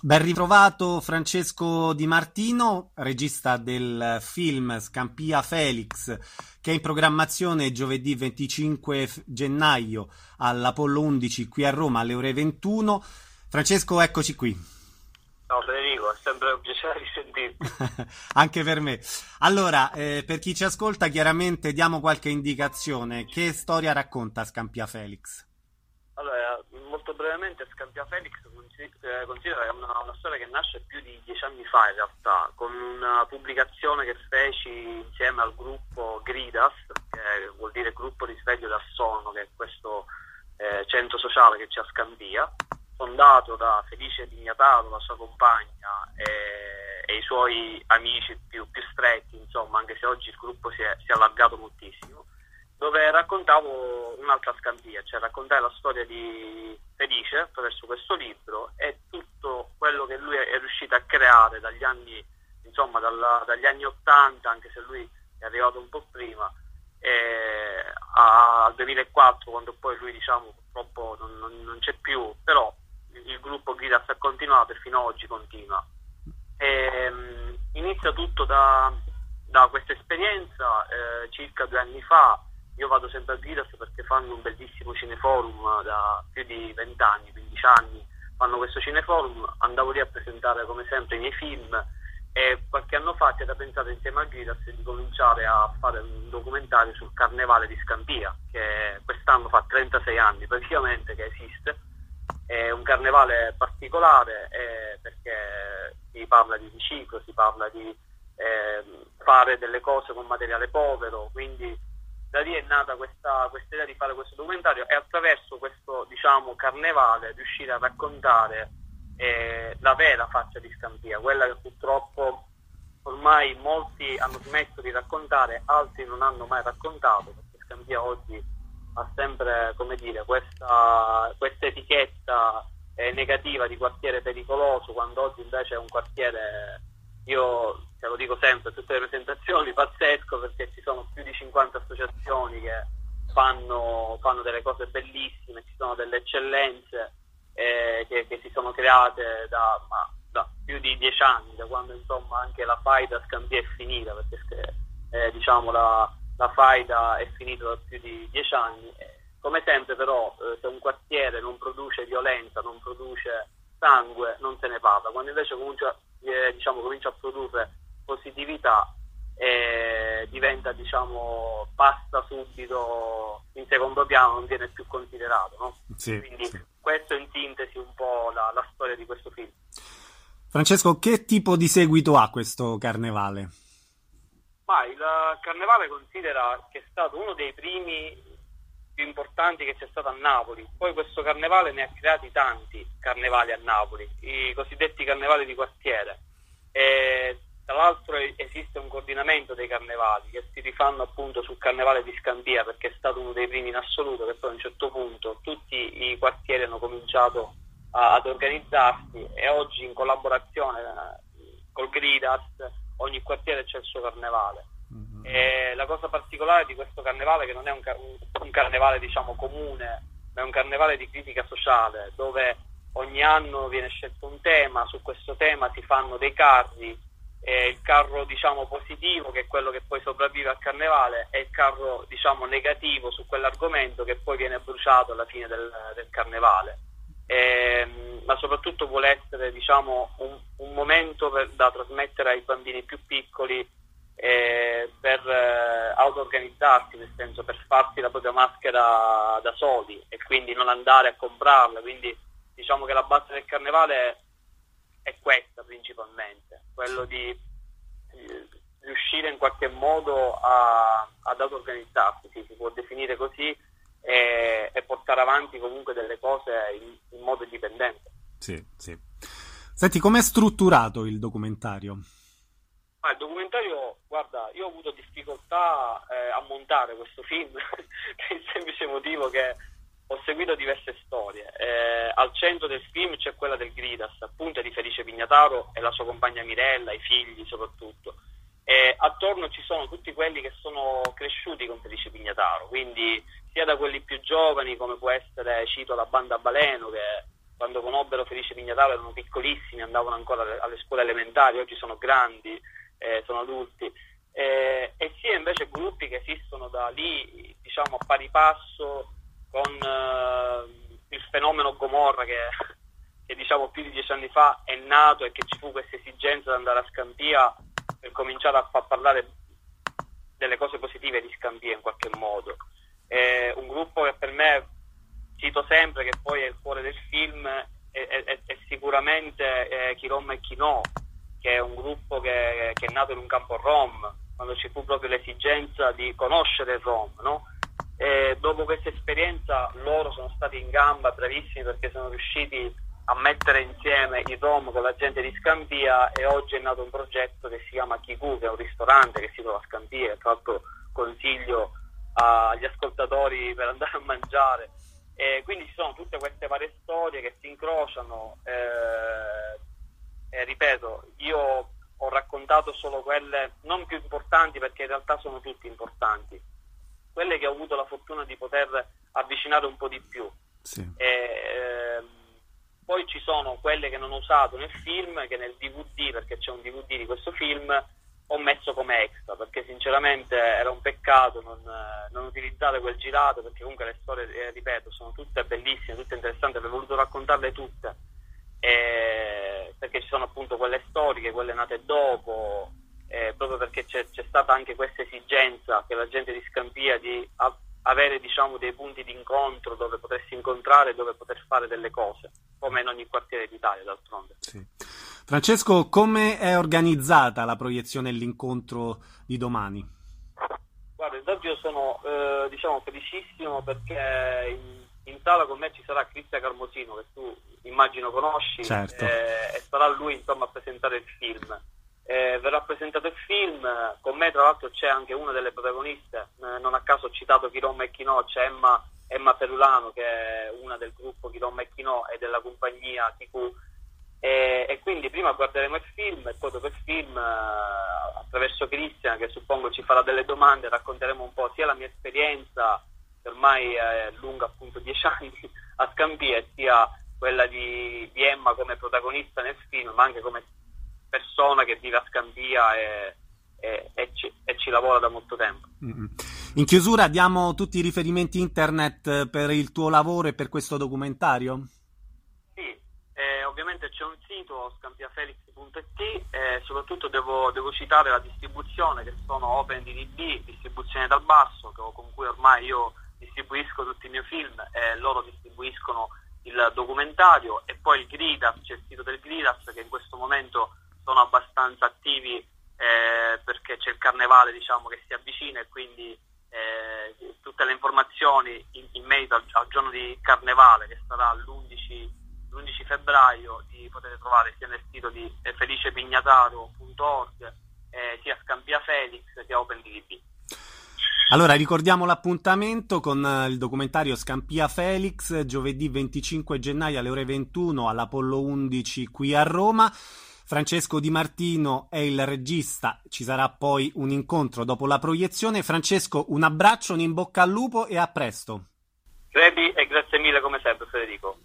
Ben ritrovato Francesco Di Martino, regista del film Scampia Felix, che è in programmazione giovedì 25 gennaio all'Apollo 11 qui a Roma alle ore 21. Francesco, eccoci qui. Ciao Federico, è sempre un piacere di sentirti. Anche per me. Allora, per chi ci ascolta, chiaramente diamo qualche indicazione. Che storia racconta Scampia Felix? Allora, molto brevemente, Scampia Felix considera che è una storia che nasce più di 10 anni fa in realtà, con una pubblicazione che feci insieme al gruppo Gridas, che vuol dire gruppo risveglio dal sonno, che è questo centro sociale che c'è a Scampia, fondato da Felice Pignataro, la sua compagna e i suoi amici più stretti, insomma, anche se oggi il gruppo si è allargato moltissimo, dove raccontavo un'altra Scampia, cioè raccontare la storia di Felice attraverso questo libro e tutto quello che lui è riuscito a creare dagli anni, insomma, dagli anni 80, anche se lui è arrivato un po' prima, al 2004, quando poi lui, diciamo, purtroppo non c'è più, però il gruppo Gridas ha continuato e fino ad oggi continua. Inizia tutto da questa esperienza, circa 2 anni fa. Io vado sempre a Gridas perché fanno un bellissimo cineforum da più di 20 anni, 15 anni, fanno questo cineforum, andavo lì a presentare come sempre i miei film e qualche anno fa c'era pensato insieme a Gridas di cominciare a fare un documentario sul Carnevale di Scampia, che quest'anno fa 36 anni praticamente che esiste. È un carnevale particolare perché si parla di riciclo, si parla di fare delle cose con materiale povero, quindi da lì è nata questa idea di fare questo documentario e attraverso questo, diciamo, carnevale riuscire a raccontare la vera faccia di Scampia, quella che purtroppo ormai molti hanno smesso di raccontare, altri non hanno mai raccontato, perché Scampia oggi ha sempre, come dire, questa etichetta negativa di quartiere pericoloso, quando oggi invece è un quartiere, io te lo dico sempre, tutte le presentazioni, pazzesco, perché ci sono più di 50 associazioni che fanno delle cose bellissime, ci sono delle eccellenze che si sono create da più di 10 anni, da quando insomma anche la faida Scampia è finita, perché diciamo la faida è finita da più di 10 anni. Come sempre però se un quartiere non produce violenza, non produce sangue, non se ne parla. Quando invece comincia a produrre positività, diventa, diciamo, passa subito in secondo piano, non viene più considerato, no? Sì, quindi sì. questo in sintesi un po' la storia di questo film. Francesco, che tipo di seguito ha questo carnevale? Ma il carnevale considera che è stato uno dei primi più importanti che c'è stato a Napoli. Poi questo carnevale ne ha creati tanti carnevali a Napoli, i cosiddetti carnevali di quartiere. E tra l'altro esiste un coordinamento dei carnevali che si rifanno appunto sul carnevale di Scampia, perché è stato uno dei primi in assoluto, che poi a un certo punto tutti i quartieri hanno cominciato ad organizzarsi e oggi in collaborazione col Gridas ogni quartiere c'è il suo carnevale. E la cosa particolare di questo carnevale è che non è un carnevale, diciamo, comune, ma è un carnevale di critica sociale, dove ogni anno viene scelto un tema, su questo tema si fanno dei carri, il carro, diciamo, positivo, che è quello che poi sopravvive al carnevale, e il carro, diciamo, negativo su quell'argomento, che poi viene bruciato alla fine del carnevale. Ma soprattutto vuole essere, diciamo, un momento da trasmettere ai bambini più piccoli, per auto-organizzarsi, nel senso, per farsi la propria maschera da soli e quindi non andare a comprarla. Quindi diciamo che la base del carnevale è questa principalmente, quello di riuscire in qualche modo ad auto-organizzarsi, sì, si può definire così, e portare avanti comunque delle cose in modo indipendente. Sì, sì. Senti, com'è strutturato il documentario? Il documentario, guarda, io ho avuto difficoltà a montare questo film per il semplice motivo che ho seguito diverse storie. Al centro del film c'è quella del Gridas, appunto, di Felice Pignataro e la sua compagna Mirella, i figli soprattutto. Attorno ci sono tutti quelli che sono cresciuti con Felice Pignataro, quindi sia da quelli più giovani, come può essere, cito la banda Baleno, che quando conobbero Felice Pignataro erano piccolissimi, andavano ancora alle scuole elementari, oggi sono grandi, sono adulti, e sia invece gruppi che esistono da lì, diciamo, a pari passo con il fenomeno Gomorra che diciamo più di 10 anni fa è nato e che ci fu questa esigenza di andare a Scampia per cominciare a far parlare delle cose positive di Scampia in qualche modo. Un gruppo che per me, cito sempre, che poi è il cuore del film, è sicuramente Chi Rom e Chi No, che è un gruppo che è nato in un campo rom, quando ci fu proprio l'esigenza di conoscere il rom, no? E dopo questa esperienza loro sono stati in gamba, bravissimi, perché sono riusciti a mettere insieme i rom con la gente di Scampia, e oggi è nato un progetto che si chiama Kiku, che è un ristorante che si trova a Scampia, e tra l'altro consiglio agli ascoltatori per andare a mangiare. E quindi ci sono tutte queste varie storie che si incrociano, e ripeto, io ho raccontato solo quelle non più importanti, perché in realtà sono tutte importanti, quelle che ho avuto la fortuna di poter avvicinare un po' di più. Sì. Poi ci sono quelle che non ho usato nel film, che nel DVD, perché c'è un DVD di questo film, ho messo come extra, perché sinceramente era un peccato non utilizzare quel girato, perché comunque le storie, ripeto, sono tutte bellissime, tutte interessanti, avrei voluto raccontarle tutte, perché ci sono appunto quelle storiche, quelle nate dopo, proprio perché c'è stata anche questa esigenza che la gente di Scampia di avere, diciamo, dei punti di incontro dove potersi incontrare, dove poter fare delle cose, come in ogni quartiere d'Italia, d'altronde. Sì. Francesco, come è organizzata la proiezione e l'incontro di domani? Guarda, intanto io sono diciamo felicissimo, perché in sala con me ci sarà Cristian Carmosino, che tu immagino conosci, certo. E sarà lui, insomma, a presentare il film. Verrà presentato il film, con me tra l'altro c'è anche una delle protagoniste, non a caso ho citato Chi Rom e Chi No, c'è Emma Perulano, che è una del gruppo Chi Rom e Chi No e della compagnia TV, e quindi prima guarderemo il film e poi dopo il film, attraverso Cristian, che suppongo ci farà delle domande, racconteremo un po' sia la mia esperienza, che ormai è lunga, appunto 10 anni a Scampia, sia quella di Emma come protagonista nel film, ma anche come persona che vive a Scampia e ci lavora da molto tempo. In chiusura diamo tutti i riferimenti internet per il tuo lavoro e per questo documentario? Sì, ovviamente c'è un sito, scampiafelix.it, soprattutto devo citare la distribuzione, che sono OpenDDB, distribuzione dal basso, con cui ormai io distribuisco tutti i miei film e loro distribuiscono il documentario, e poi il Gridas, c'è il sito del Gridas, che in questo momento sono abbastanza attivi, perché c'è il carnevale, diciamo, che si avvicina, e quindi tutte le informazioni in merito al giorno di carnevale, che sarà l'11 febbraio, li potete trovare sia nel sito di felicepignataro.org, sia Scampia Felix sia OpenDDB. Allora ricordiamo l'appuntamento con il documentario Scampia Felix, giovedì 25 gennaio alle ore 21 all'Apollo 11 qui a Roma. Francesco Di Martino è il regista, ci sarà poi un incontro dopo la proiezione. Francesco, un abbraccio, un in bocca al lupo e a presto. Crepi, e grazie mille come sempre, Federico.